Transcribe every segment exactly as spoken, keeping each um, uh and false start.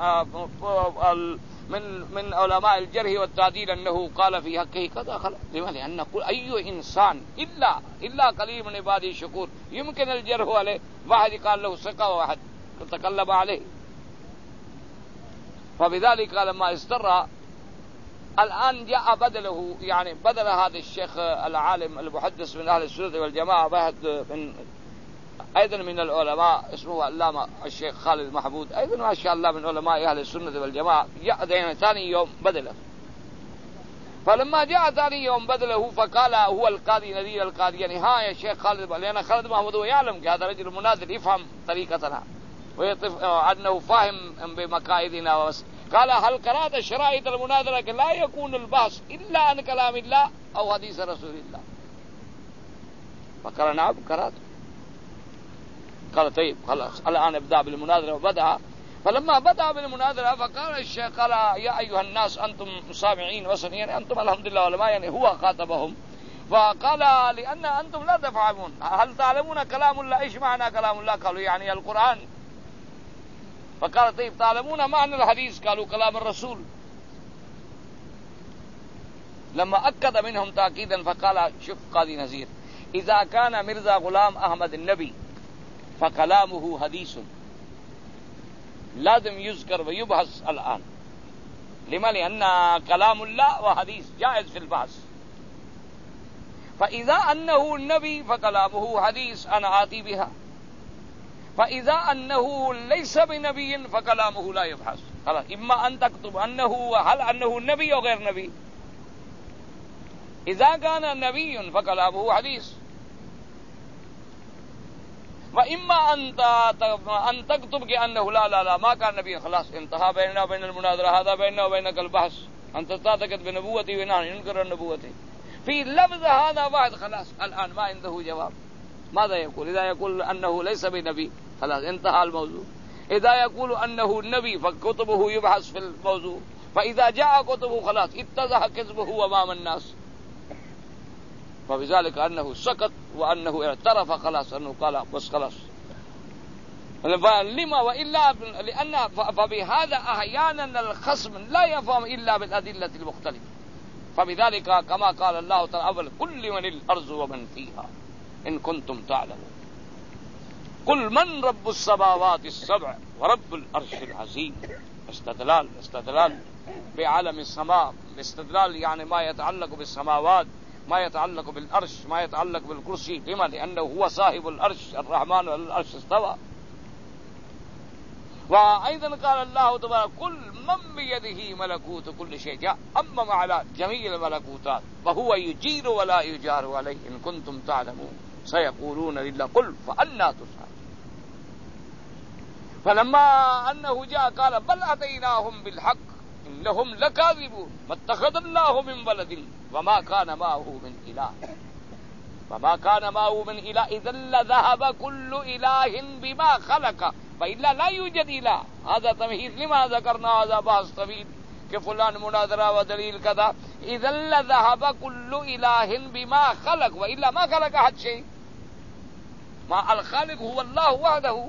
من من علماء الجرح والتعديل أنه قال في حقه كذا خلا، لما لأن أي إنسان إلا إلا قليل من عباده الشكور يمكن الجرح عليه، واحد قال له ثقة وواحد تكلم عليه. فبذلك لما استر الآن جاء بدله، يعني بدل هذا الشيخ العالم المحدث من أهل السنة والجماعة واحد من أيضا من العلماء اسمه علامة الشيخ خالد محمود، أيضا ما شاء الله من علماء أهل السنة والجماعة، جاء ثاني يوم بدله. فلما جاء ثاني يوم بدله فقال هو القاضي نذير القاضياني: ها يا شيخ خالد، لأن خالد محمود هو يعلم هذا رجل مناذر يفهم طريقتنا ويطف أنه فاهم بمقايدنا. قال: هل قرأت شرائط المناظرة؟ لا يكون البحث إلا عن كلام الله أو حديث رسول الله. فقال: نعم قرأت. قال: طيب خلاص الآن ابدأ بالمناظرة. وبدأ. فلما بدأ بالمناظرة فقال الشيخ: قال: يا أيها الناس أنتم سامعين وسمعين، يعني أنتم الحمد لله علماء، يعني هو خاطبهم. فقال: لأن أنتم لا تفهمون، هل تعلمون كلام الله؟ إيش معنى كلام الله؟ قالوا: يعني القرآن. فقال: طيب تعلمون معنى الحديث؟ قالوا: كلام الرسول. لما أكد منهم تأكيدا فقال: شوف قاضي نذير، إذا كان مرزا غلام أحمد النبي فكلامه حديث لازم يذكر ويبحث الآن. لما؟ لأن كلام الله وحديث جائز في البحث. فإذا أنه النبي فكلامه حديث أنا آتي بها، فإذا أنه ليس بنبي فكلامه لا يبحث. خلاص، إما أن تكتب أنه هل أنه نبي أو غير نبي. إذا كان نبي فكلامه حديث، وإما أن تكتب كأنه لا لا لا ما كان نبي. خلاص انتهى بيننا وبين المناظرة، هذا بيننا وبينك البحث. أنت تعتقد بنبوتي ونحن ننكر النبوتي. في اللفظ هذا واحد خلاص الآن ما عنده جواب. ماذا يقول؟ إذا يقول أنه ليس بنبي خلاص انتهى الموضوع. إذا يقول أنه نبي فكتبه يبحث في الموضوع، فإذا جاء كتبه خلاص اتضح كذبه أمام الناس. فبذلك أنه سكت وأنه اعترف خلاص أنه قال بس خلاص. لما وإلا لأن فبهذا أحيانا الخصم لا يفهم إلا بالأدلة المختلفة. فبذلك كما قال الله تعالى: أول كل من الأرض ومن فيها إن كنتم تعلمون، قل من رب السماوات السبع ورب العرش العظيم. استدلال استدلال بعالم السماء، استدلال يعني ما يتعلق بالسماوات، ما يتعلق بالعرش، ما يتعلق بالكرسي. لما؟ لأنه هو صاحب العرش، الرحمن على العرش استوى. وأيضا قال الله تبارك: كل من بيده ملكوت كل شيء، جاء أمم على جميع الملكوتات، وهو يجير ولا يجار عليه إن كنتم تعلمون. سيقولون لله قل فأنى تسحرون. فلما أنه جاء قال: بل أتيناهم بالحق إنهم لكاذبون ما اتخذ الله من ولد وما كان معه من إله وما كان معه من إله إذا لذهب كل إله بما خلق فإلا لا يوجد إله. هذا تمهيد لما ذكرنا هذا بحث طويل كفلان مناظرة ودليل كذا. إذا لذهب كل إله بما خلق وإلا ما خلق أحد شيء. ما الخالق هو الله وحده.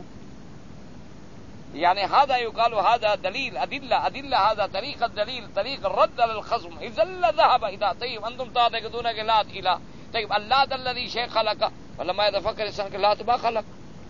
يعني هذا يقال هذا دليل أدلة أدلة هذا طريق الدليل طريق الرد على الخصم. إذا لذهب إذا طيب أنتم تعتقدون اللات إله، طيب اللات الذي شيء خلقه، ولما يتفكر الإنسان اللات ما خلق.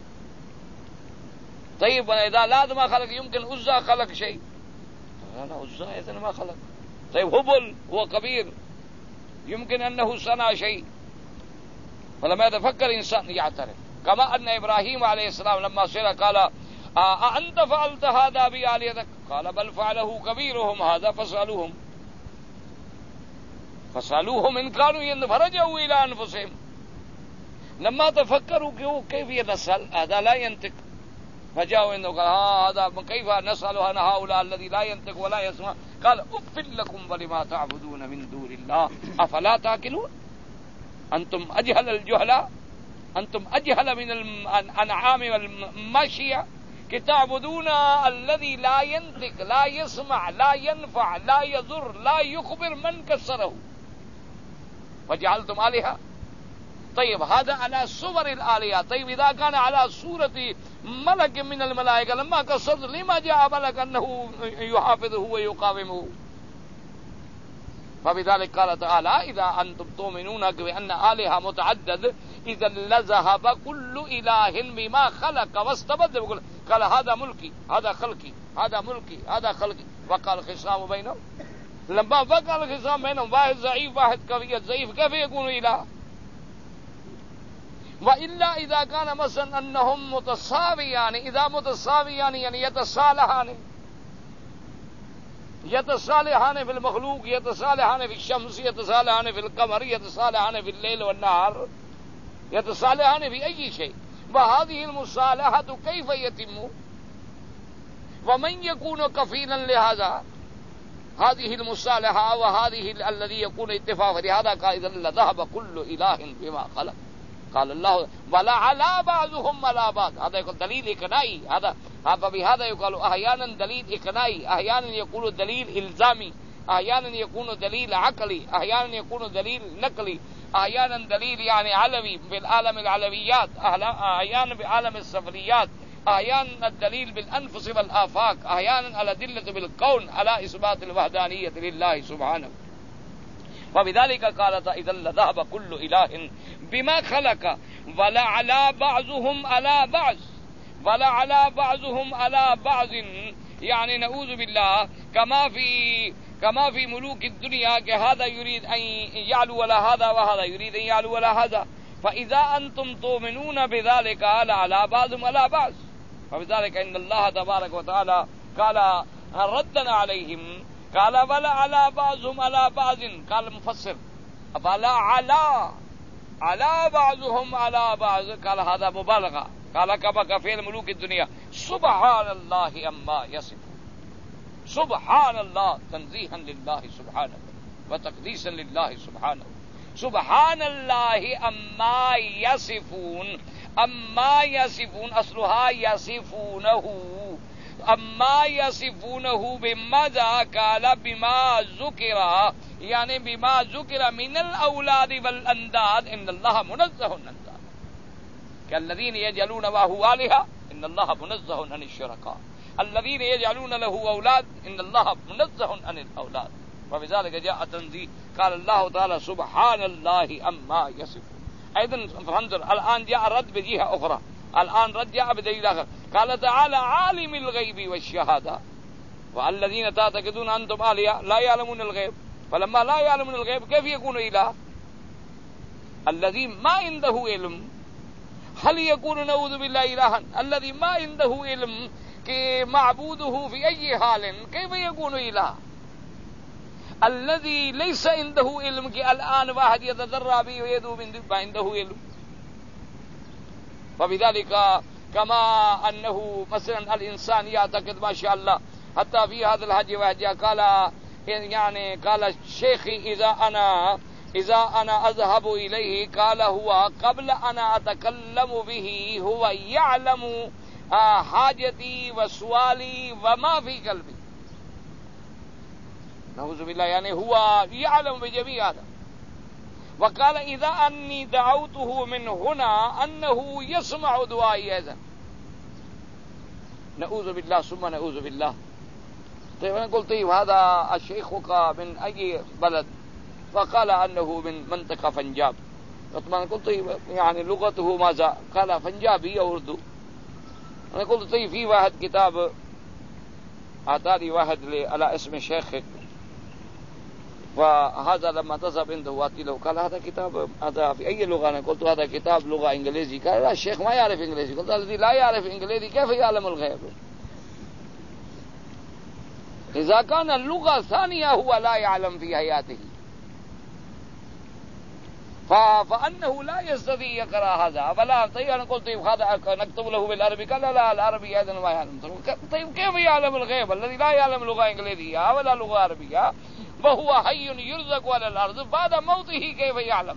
طيب إذا لات ما خلق يمكن عزى خلق شيء؟ لا لا عزى إذن ما خلق. طيب هبل هو كبير يمكن أنه صنع شيء. فلما يتفكر الإنسان يعترف. كما أن إبراهيم عليه السلام لما سئل قال: أأنت فعلت هذا بآلهتك؟ قال: بل فعله كبيرهم هذا فاسألوهم فاسألوهم إن كانوا. فرجعوا إلى أنفسهم لما تفكروا كيف يتسأل هذا لا ينطق، فجاءوا إنه قال: هذا كيف نسأل عن هؤلاء الذي لا ينطق ولا يسمع؟ قال: أف لكم ولما تعبدون من دون الله أفلا تأكلون. أنتم أجهل الجهلاء، أنتم أجهل من الأنعام والماشية تعبدون الذي لا ينطق لا يسمع لا ينفع لا يضر لا يخبر من كسره، وجعلتم آلهة. طيب هذا على صور الآلهة. طيب إذا كان على صورة ملك من الملائكة لما قصد لما جاء ملك أنه يحافظه ويقاومه؟ فبذلك قال تعالى إذا أنتم تؤمنون بأن آلهة متعدد إذا لذهب كل إله بما خلق واستبدل. قال هذا ملكي هذا خلقي هذا ملكي هذا خلقي وقال الخصام بينهم. لما وقع الخصام بينهم واحد ضعيف واحد قوي ضعيف كيف يكون إله؟ وإلا إذا كان مثلا أنهم متساويان، إذا متساويان يعني يتصالحان يتصالحان في المخلوق، يتصالحان في الشمس، يتصالحان في القمر، يتصالحان في الليل والنهار، يتصالحان في أي شيء. وهذه المصالحة كيف يتم؟ ومن يكون كفيلا لهذا هذه المصالحة وهذه الذي يكون اتفاقا لهذا؟ قال إذا لذهب كل إله بما خلق. قال الله ولا على بعضهم على بعض. هذا يقول دليل إقناعي. هذا بهذا يقال أحيانا دليل إقناعي، أحيانا يكون دليل إلزامي، أحيانا يكون دليل عقلي، أحيانا يكون دليل نقلي، أحيانا دليل يعني علوي بالعالم العلويات، أحيانا بعالم السفليات، أحيانا الدليل بالأنفس والآفاق، أحيانا الأدلة بالكون على إثبات الوحدانية لله سبحانه. وبذلك قال إذا لذهب كل إله بما خلق ولا على بعضهم على بعض ولا على بعضهم على بعض، يعني نعوذ بالله كما في كما في ملوك الدنيا كهذا يريد أن يعلو ولا هذا وهذا يريد أن يعلو ولا هذا. فإذا أنتم تؤمنون بذلك على بعضهم على بعض. فبذلك إن الله تبارك وتعالى قال ردا عليهم قال ولا على بعضهم على بعض. قال المفسر ولا على على بعضهم على بعض، قال هذا مبالغة. قال كما كفيل ملوك الدنيا سبحان الله أما يصفون. سبحان الله تنزيها لله سبحانه وتقديسا لله سبحانه. سبحان الله أما يصفون. أما يصفون أصلها يصفونه. أما يصفونه بماذا؟ قال بما ذكر، يعني بما ذكر من الأولاد والأنداد. إن الله منزه عن الأنداد كالذين يجعلون معه آلهة. إن الله منزه عن الشركاء. الذين يجعلون له أولاد إن الله منزه عن الأولاد. وبذلك جاء تنزيه. قال الله تعالى سبحان الله أما يصفون. أيضا فانظر الآن جاء رد بجهة أخرى، الآن رد جاء بدليل آخر. قال تعالى عالم الغيب والشهادة والذين تعتقدون أنتم آلهة لا يعلمون الغيب. فلما لا يعلمون الغيب كيف يكون إله؟ الذي ما عنده علم هل يكون نعوذ بالله إلها؟ الذي ما عنده علم كمعبوده في أي حال كيف يكون إله؟ الذي ليس عنده علم كالآن واحد يتذرع به ويدعو من دون ما عنده علم. فبذلك كما أنه مثلا الإنسان يعتقد ما شاء الله حتى في هذا الحج وحج قال يعني قال الشيخ إذا أنا إذا أنا أذهب إليه قال هو قبل أن أتكلم به هو يعلم حاجتي وسؤالي وما في قلبي. نعوذ بالله، يعني هو يعلم بجميع هذا. وقال إذا أني دعوته من هنا أنه يسمع دعائي أيضا. نعوذ بالله ثم نعوذ بالله. طيب أنا قلت طيب هذا الشيخ من أي بلد؟ فقال أنه من منطقة فنجاب. طبعا قلت طيب يعني لغته ماذا؟ قال فنجابي أو أردو. أنا قلت طيب في واحد كتاب أعطاني واحد على اسم شيخك، وهذا لما تذهب عنده واتي له قال هذا كتاب هذا في أي لغة؟ أنا قلت هذا كتاب لغة إنجليزي. قال لا الشيخ ما يعرف إنجليزي. قلت الذي لا يعرف إنجليزي كيف يعلم الغيب؟ إذا كان اللغة ثانية هو لا يعلم في حياته فأنه لا يستطيع يقرأ هذا. فلا طيب أنا قلت طيب هذا نكتب له بالعربي. قال لا لا العربي أيضا ما يعلم. طيب كيف يعلم الغيب الذي لا يعلم لغة إنجليزية ولا لغة عربية وهو حي يرزق على الأرض بعد موته كيف يعلم؟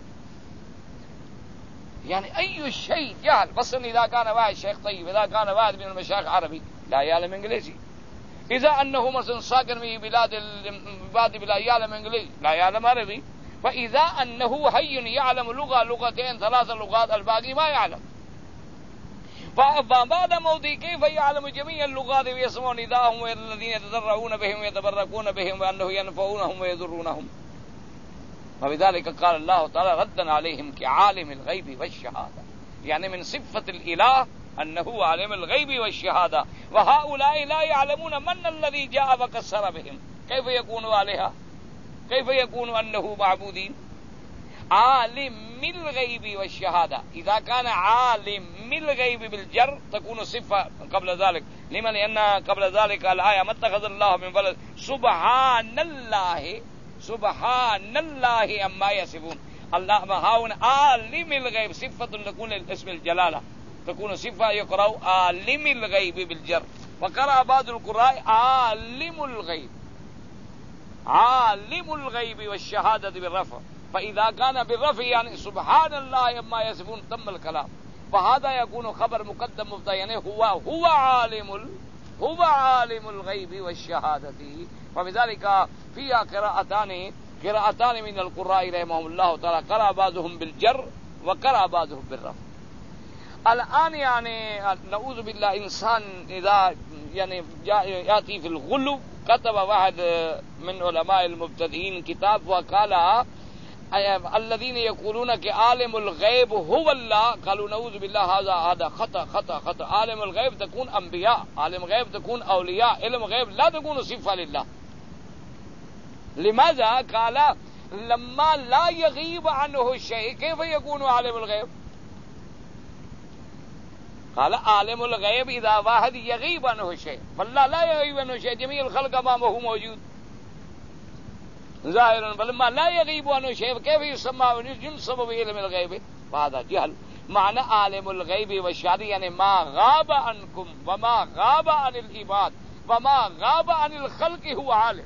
يعني أي شيء جهل. بس إذا كان واحد شيخ طيب، إذا كان واحد من المشايخ عربي لا يعلم إنجليزي، إذا أنه مثلا ساكن في بلاد بلاد بلا يعلم إنجليزي لا يعلم عربي، فإذا أنه حي يعلم لغة لغتين ثلاث لغات الباقي ما يعلم، فبعد موته كيف يعلم جميع اللغات ويسمع نداءهم والذين يتضرعون بهم ويتبركون بهم وأنه ينفعونهم ويضرونهم؟ وبذلك قال الله تعالى ردا عليهم كعالم الغيب والشهادة، يعني من صفة الإله أنه عالم الغيب والشهادة، وهؤلاء لا يعلمون من الذي جاء فكسر بهم، كيف يكون آلهة؟ كيف يكون أنه معبودين؟ عالم الغيب والشهادة، إذا كان عالم الغيب بالجر تكون صفة قبل ذلك، لما؟ لأن قبل ذلك الآية ما اتخذ الله من ولد، سبحان الله سبحان الله أما يصفون. الله هاون عالم الغيب صفة تكون اسم الجلالة، تكون صفة يقرأ عالم الغيب بالجر، وقرأ بعض القراء عالم الغيب عالم الغيب والشهادة بالرفع، فإذا كان بالرفع يعني سبحان الله أما يصفون تم الكلام، فهذا يكون خبر مقدم مبتدأ، يعني هو هو عالم هو عالم الغيب والشهادة. فبذلك فيها قراءتان قراءتان من القراء رحمهم الله تعالى، قرأ بعضهم بالجر وقرأ بعضهم بالرفع. الآن يعني نعوذ بالله إنسان إذا يعني يأتي في الغلو، كتب واحد من علماء المبتدئين كتاب وقال الذين يقولون کہ عالم الغیب هو الله، قالوا نعوذ بالله هذا هذا خطأ خطأ خطأ. عالم الغیب تكون انبیاء، عالم غیب تكون اولیاء، علم غیب لا تكون صفة لله. لماذا؟ قال لما لا يغيب عنه الشيء كيف يكون عالم الغيب؟ قال عالم الغيب إذا واحد يغيب عنه الشيء، فالله لا يغيب عنه شيء، جميع الخلق أمامه موجود ظاهرا، فلما لا يغيب عنه شيء كيف يسمى ينسب بعلم الغيب؟ وهذا جهل. معنى عالم الغيب والشهادة يعني ما غاب عنكم وما غاب عن العباد وما غاب عن الخلق هو عالم.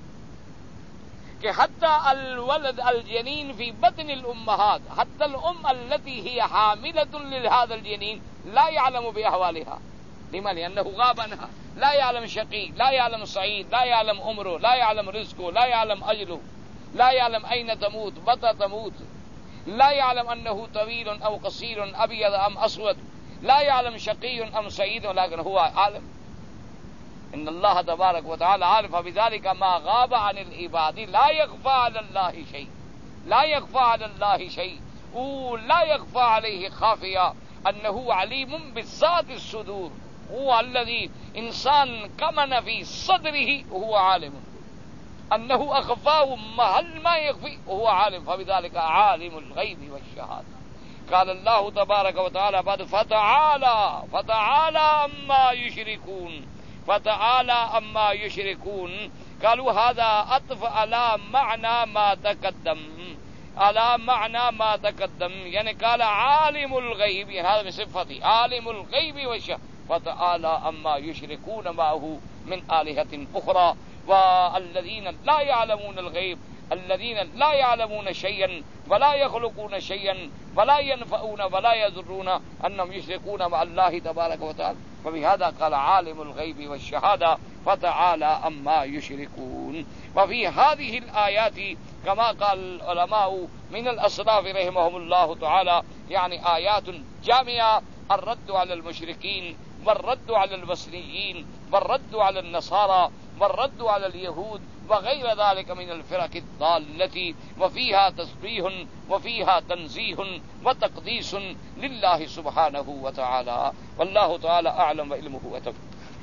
کہ حتى الولد الجنين في بطن الأمهات، حتى الأم التي هي حاملة لهذا الجنين لا يعلم بأحوالها، لما؟ لأنه غاب عنها، لا يعلم شقي، لا يعلم سعيد، لا يعلم عمره، لا يعلم رزقه، لا يعلم أجله، لا يعلم أين تموت، متى تموت، لا يعلم أنه طويل أو قصير، أبيض أم أسود، لا يعلم شقي أم سعيد، ولكن هو عالم. إن الله تبارك وتعالى عارف، بذلك ما غاب عن العباد لا يخفى على الله شيء، لا يخفى على الله شيء، ولا يخفى عليه خافية، أنه عليم بالذات الصدور، هو الذي إنسان كمن في صدره وهو عالم، أنه أخفاه محل ما يخفي وهو عالم، فبذلك عالم الغيب والشهادة. قال الله تبارك وتعالى بعد فتعالى فتعالى أما يشركون، فتعالى أما يشركون. قالوا هذا عطف على معنى ما تقدم، على معنى ما تقدم، يعني قال عالم الغيب، هذا من صفته عالم الغيب والشهادة، فتعالى أما يشركون معه من آلهة أخرى. والذين لا يعلمون الغيب، الذين لا يعلمون شيئا ولا يخلقون شيئا ولا ينفعون ولا يضرون، أنهم يشركون مع الله تبارك وتعالى. فبهذا قال عالم الغيب والشهادة فتعالى أما يشركون. وفي هذه الآيات كما قال العلماء من الأسلاف رحمهم الله تعالى يعني آيات جامعة، الرد على المشركين والرد على الوثنيين والرد على النصارى والرد على اليهود وغير ذلك من الفرق الضالة، وفيها تسبيح وفيها تنزيه وتقديس لله سبحانه وتعالى، والله تعالى أعلم وعلمه أتم.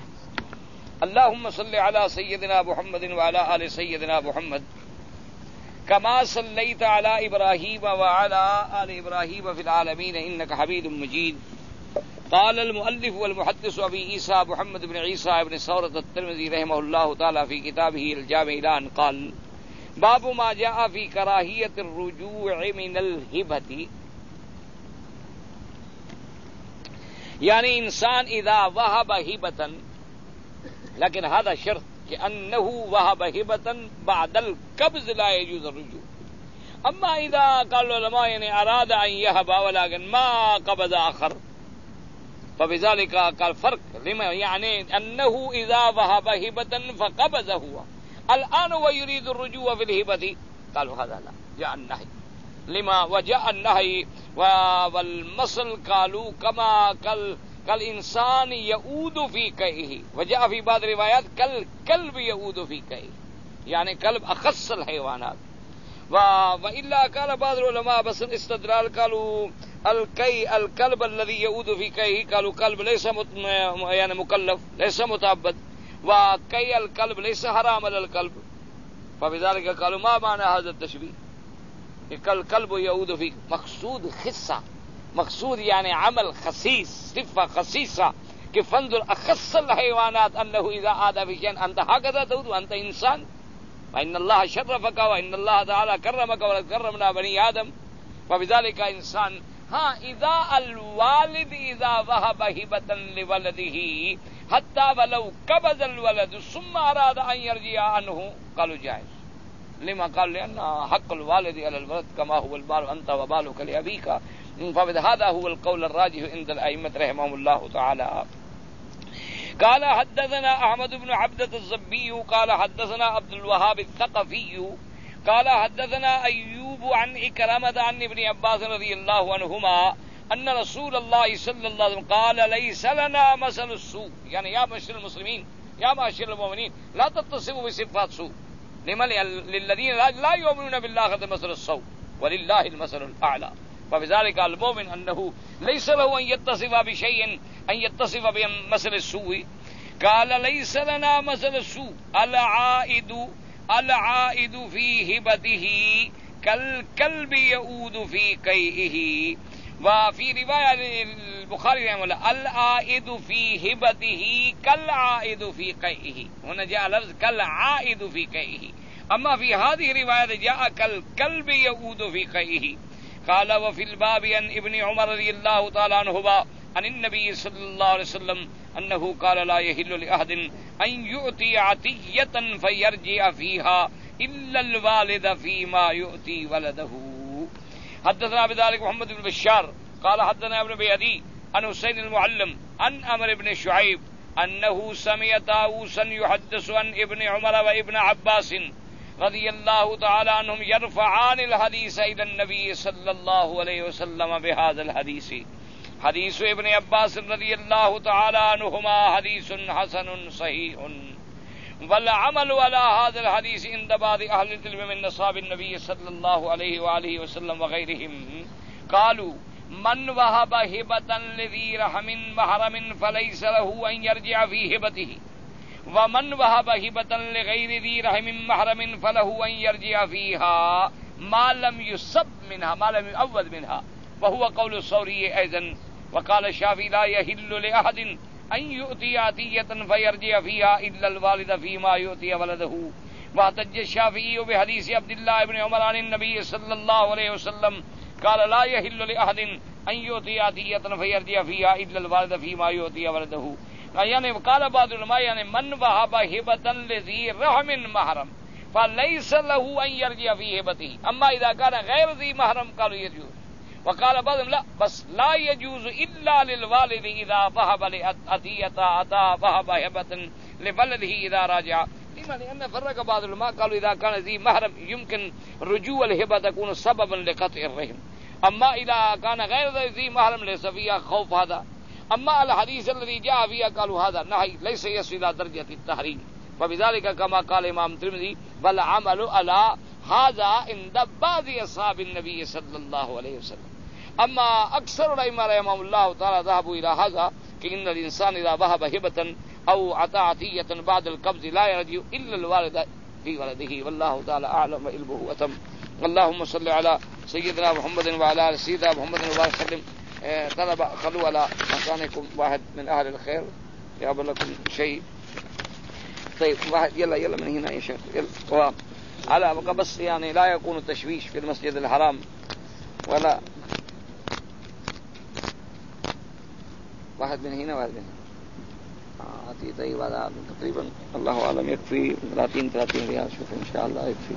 اللهم صل على سيدنا محمد وعلى آل سيدنا محمد كما صليت على إبراهيم وعلى آل إبراهيم في العالمين إنك حميد مجيد. قال المؤلف والمحدث أبي عيسى محمد بن عيسى بن ثورة الترمذي رحمه الله تعالى في كتابه الجامع الآن قال باب ما جاء في كراهية الرجوع من الهبة، يعني إنسان إذا وهب هبة، لكن هذا شرط كأنه وهب هبة بعد القبض لا يجوز الرجوع. أما إذا قال العلماء يعني أراد أن يهب ولكن ما قبض آخر، فبذلك قال فرق، لما؟ يعني أنه إذا وهب هبة فقبض هو الآن ويريد الرجوع في الهبة، قالوا هذا لا، جاء النهي لما وجاء النهي والمثل قالوا كما كل كالإنسان يعود في كيئه وجاء في بعض الروايات كالكلب يعود في كيئه يعني كلب أخص الحيوانات. وإلا قال بعض العلماء بس استدلال قالوا الكي الكلب الذي يعود في كيئه قالوا كلب ليس يعني مكلف ليس متعبد وكي الكلب ليس حرام على الكلب فبذلك قالوا ما معنى هذا التشبيه الكلب يعود في مقصود خصة مقصود يعني عمل خسيس صفة خسيسة کہ فانظر أخص الحيوانات أنه إذا عاد في شيء أنت هكذا تعود وأنت إنسان وإن الله شرفك وإن الله تعالى كرمك ولقد كرمنا بني آدم وبذلك إنسان. ہاں اذا الوالد اذا وهب هبة لولده حتى ولو قبض الولد ثم اراد ان يرجع عنه قالوا جائز لما قال لان حق الوالد على الولد كما هو البال انت وبالك لابيك فهذا هو القول الراجح عند الائمه رحمهم الله تعالى. قال حدثنا احمد بن عبدة الزبي قال حدثنا عبد الوهاب الثقفي قال حدثنا أيوب عن إكرمة عن ابن عباس رضي الله عنهما أن رسول الله صلى الله عليه وسلم قال ليس لنا مثل السوء يعني يا معشر المسلمين يا معشر المؤمنين لا تتصفوا بصفات سوء لمن للذين لا يؤمنون بالآخرة مثل السوء ولله المثل الأعلى. فبذلك المؤمن أنه ليس له أن يتصف بشيء أن يتصف بمثل السوء. قال ليس لنا مثل السوء العائد العائد في هبته كالكلب يعود في كيئه. وفي رواية البخاري رحمه الله العائد في هبته كالعائد في كيئه هنا جاء لفظ كالعائد في كيئه أما في هذه الرواية جاء كالكلب يعود في كيئه. قال وفي الباب عن ابن عمر رضي الله تعالى عنهما عن النبي صلى الله عليه وسلم أنه قال لا يحل لأحد أن يؤتي عطية فيرجع فيها إلا الوالد فيما يؤتي ولده. حدثنا بذلك محمد بن بشار قال حدثنا ابن بيدي عن حسين المعلم عن عمرو بن شعيب أنه سمع طاووسا يحدث عن ابن عمر وابن عباس رضي الله تعالى عنهم يرفعان الحديث إلى النبي صلى الله عليه وسلم بهذا الحديث. حديث ابن عباس رضي الله تعالى عنهما حديث حسن صحيح والعمل على هذا الحديث عند بعض أهل العلم من أصحاب النبي صلى الله عليه وآله وسلم وغيرهم قالوا من وهب هبة لذي رحم محرم فليس له أن يرجع في هبته ومن وهب هبة لغير ذي رحم محرم فله أن يرجع فيها ما لم يصب منها ما لم يؤول منها وهو قول الثوري أيضا. وقال الشافعي لا يحل لأحد أن يؤتي عطية فيرجع فيها إلا الوالد فيما يؤتي ولده. واحتج الشافعي بحديث عبد الله بن عمر عن النبي صلى الله عليه وسلم قال لا يحل لأحد أن يؤتي عطية فيرجع فيها إلا الوالد فيما يؤتي ولده. يعني قال بعض العلماء يعني من وهب هبة لذي رحم محرم فليس له أن يرجع في هبته أما إذا كان غير ذي محرم قالوا يجوز. وقال بعضهم لا بس لا يجوز إلا للوالد إذا وهب لعطية عطا وهب هبة لولده إذا راجع. لأن فرق بعض العلماء قالوا إذا كان ذي محرم يمكن رجوع الهبة تكون سببا لقطع الرحم أما إذا كان غير ذي محرم ليس فيها خوف هذا. أما الحديث الذي جاء فيها قالوا هذا نهي ليس يصل إلى درجة التحريم وبذلك كما قال إمام الترمذي بل عمل على هذا عند بعض أصحاب النبي صلى الله عليه وسلم. أما أكثر الأئمة رحمهم الله تعالى ذهبوا إلى هذا كأن الإنسان إذا وهب هبة أو عطى عطية بعد القبض لا يرجع إلا الوالد في ولده والله تعالى أعلم وعلمه أتم. اللهم صل على سيدنا محمد وعلى آل سيدنا محمد وبارك وسلم. طلب خلوا على مكانكم واحد من أهل الخير يقبل لكم شيء. طيب واحد يلا يلا من هنا يا شيخ يلا على بس يعني لا يكون التشويش في المسجد الحرام ولا واحد من هنا واحد من هنا آتي طيب هذا تقريبا الله أعلم يكفي ثلاثين ثلاثين ريال شوف إن شاء الله يكفي.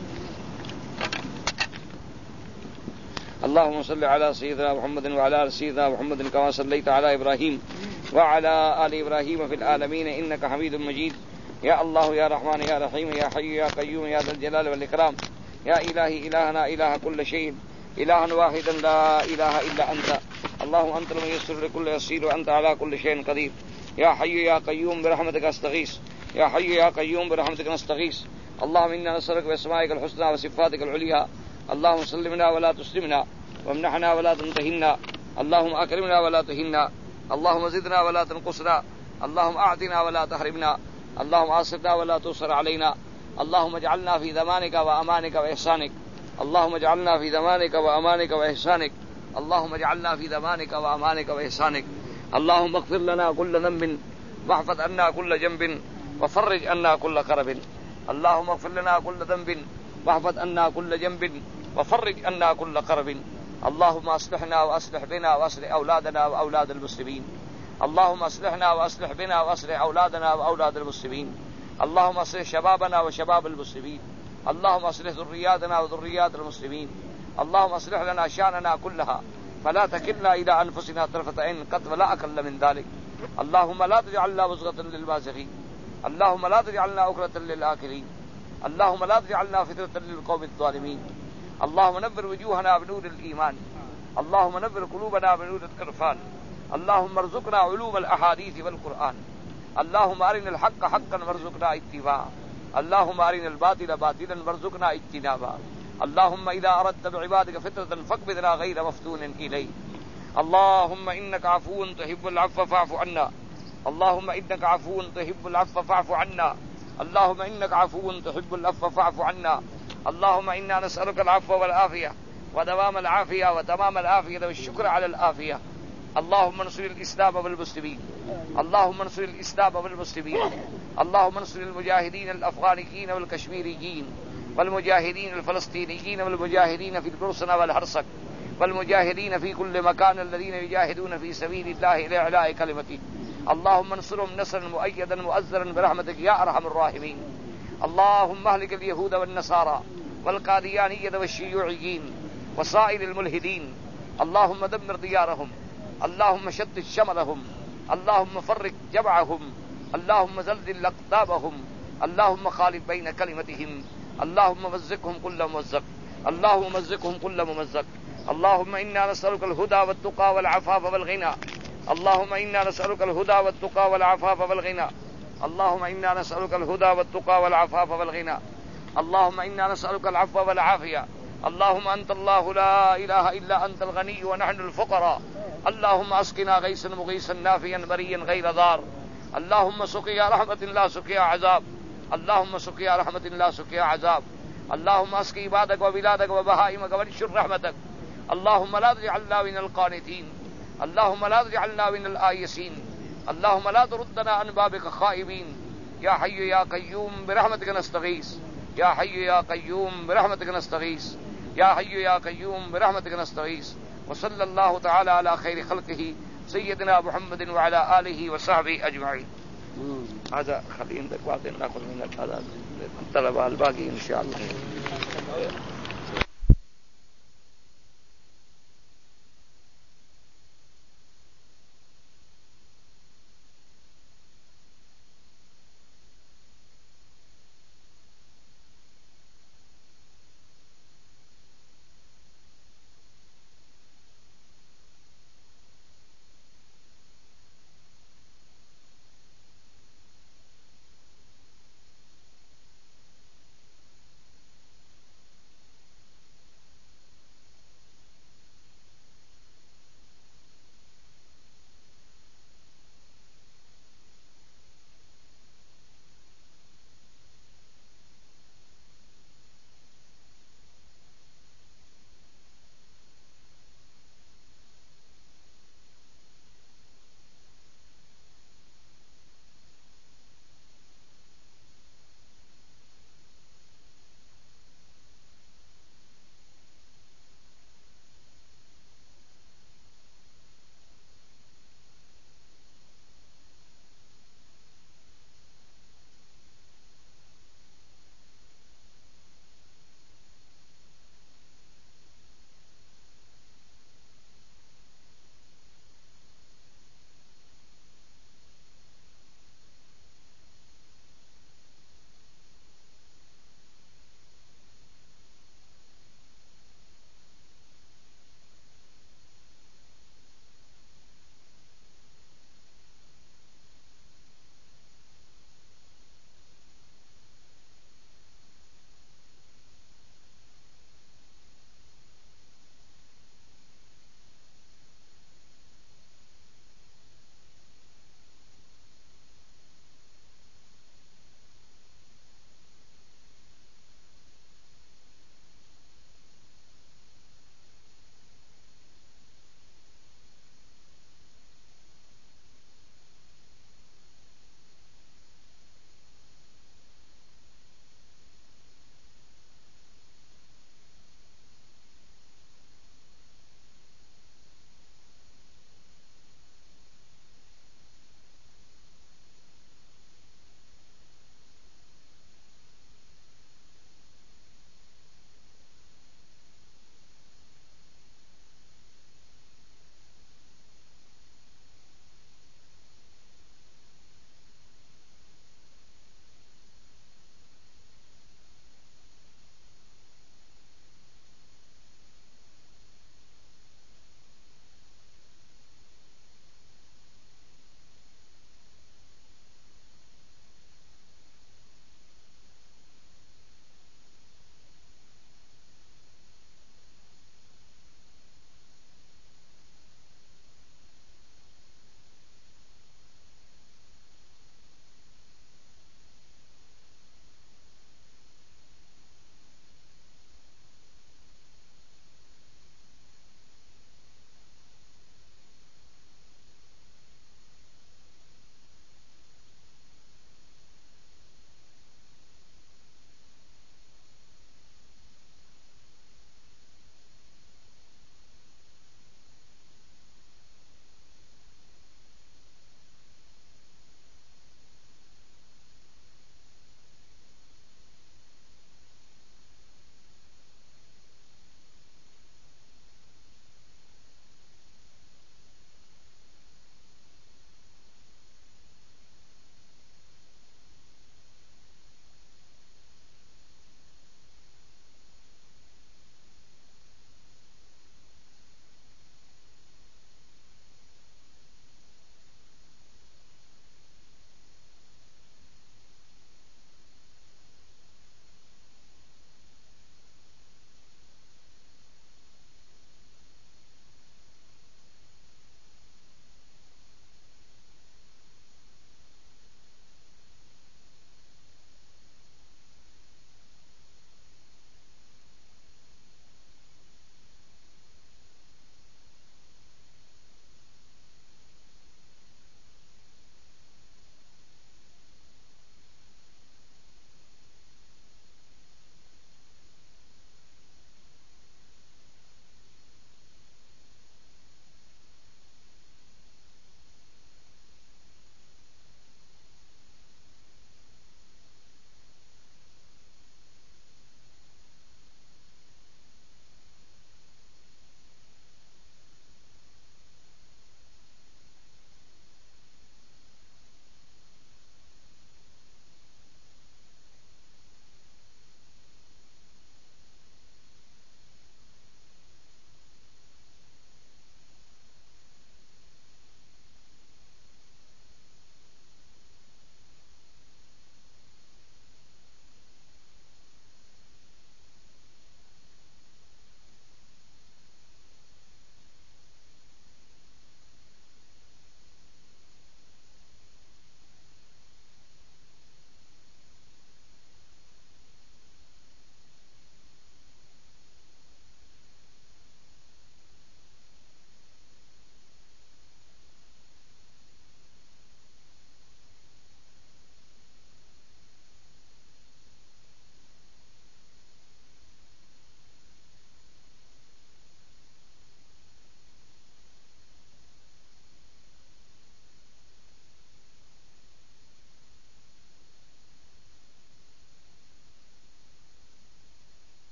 اللهم صل على سيدنا محمد وعلى آل سيدنا محمد كما صليت على إبراهيم وعلى آل إبراهيم في العالمين إنك حميد مجيد. يا الله يا رحمن يا رحيم يا حي يا قيوم يا ذا الجلال والإكرام يا إلهي إلهنا إله كل شيء، إلها واحدا لا إله إلا أنت، اللهم أنت الميسر لكل يسير وأنت على كل شيء قدير. يا حي يا قيوم برحمتك أستغيث، يا حي يا قيوم برحمتك نستغيث. اللهم إنا نسألك بأسمائك الحسنى وصفاتك العليا، اللهم سلمنا ولا تسلمنا، وامنحنا ولا تنتهنا، اللهم أكرمنا ولا تهنا، اللهم زدنا ولا تنقصنا، اللهم أعطنا ولا تحرمنا، اللهم آصرنا ولا تؤصر علينا، اللهم اجعلنا في ضمانك وأمانك وإحسانك، اللهم اجعلنا في ضمانك وأمانك وإحسانك، اللهم اجعلنا في ضمانك وأمانك وإحسانك. اللهم اغفر لنا كل ذنب واحفظ عنا كل جنب وفرج عنا كل كرب. اللهم اغفر لنا كل ذنب واحفظ عنا كل جنب وفرج عنا كل كرب. اللهم اصلحنا واصلح بنا واصلح اولادنا واولاد المسلمين. اللهم اصلحنا واصلح بنا واصلح اولادنا واولاد المسلمين. اللهم اصلح شبابنا وشباب المسلمين. اللهم اصلح ذرياتنا وذريات المسلمين. اللهم اصلح لنا شاننا كلها فلا تكلنا الى انفسنا طرفة عين قط ولا اقل من ذلك. اللهم لا تجعلنا وزغة للبازغين، اللهم لا تجعلنا أكلة للآكلين، اللهم لا تجعلنا فتنة للقوم الظالمين. اللهم نبر وجوهنا بنور الإيمان، اللهم نبر قلوبنا بنور العرفان، اللهم ارزقنا علوم الأحاديث والقرآن، اللهم أرنا الحق حقا وارزقنا اتباعه، اللهم أرنا الباطل باطلا وارزقنا اجتنابه. اللهم إذا أردت بعبادك فتنة فاقبضنا غير مفتون إليه. اللهم إنك عفو تحب العفو فاعف عنا، اللهم إنك عفو تحب العفو فاعف عنا، اللهم إنك عفو تحب العفو فاعف عنا. اللهم إنا نسألك العفو والعافية ودوام العافية وتمام العافية والشكر على العافية. اللهم انصر الإسلام والمسلمين، اللهم انصر الإسلام والمسلمين، اللهم انصر المجاهدين الأفغانيين والكشميريين والمجاهدين الفلسطينيين والمجاهدين في البرصنة والهرسك والمجاهدين في كل مكان الذين يجاهدون في سبيل الله لإعلاء كلمته. اللهم انصرهم نصرا مؤيدا مؤزرا برحمتك يا أرحم الراحمين. اللهم اهلك اليهود والنصارى والقاديانية والشيوعيين وسائر الملحدين، اللهم دمر ديارهم، اللهم شتت شملهم، اللهم فرق جمعهم، اللهم زلزل أقطابهم، اللهم خالف بين كلمتهم، اللهم مزقهم كل ممزق، اللهم مزقهم كل ممزق. اللهم إنا نسألك الهدى والتقى والعفاف والغنى، اللهم إنا نسألك الهدى والتقى والعفاف والغنى، اللهم إنا نسألك الهدى والتقى والعفاف والغنى، اللهم إنا نسألك العفو والعافية. اللهم أنت الله لا إله إلا أنت الغني ونحن الفقراء. اللهم أسقنا غيثا مغيثا نافيا بريا غير ضار. اللهم سقيا رحمة لا سقيا عذاب، اللهم سقيا رحمة لا سقيا عذاب. اللهم اسقي عبادك وبلادك وبهائمك وانشر رحمتك. اللهم لا تجعلنا من القانتين، اللهم لا تجعلنا من الآيسين، اللهم لا تردنا عن بابك خائبين. يا حي يا قيوم برحمتك نستغيث، يا حي يا قيوم برحمتك نستغيث، يا حي يا قيوم برحمتك نستغيث. وصلى الله تعالى على خير خلقه سيدنا محمد وعلى آله وصحبه أجمعين. هذا خلينا ناخذ من الطلبة الباقي إن شاء الله.